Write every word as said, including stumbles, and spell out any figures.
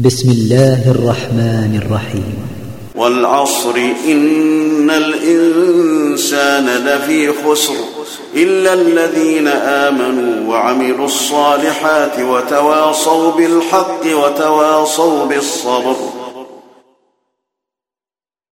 بسم الله الرحمن الرحيم. والعصر إن الإنسان لفي خسر إلا الذين آمنوا وعملوا الصالحات وتواصوا بالحق وتواصوا بالصبر.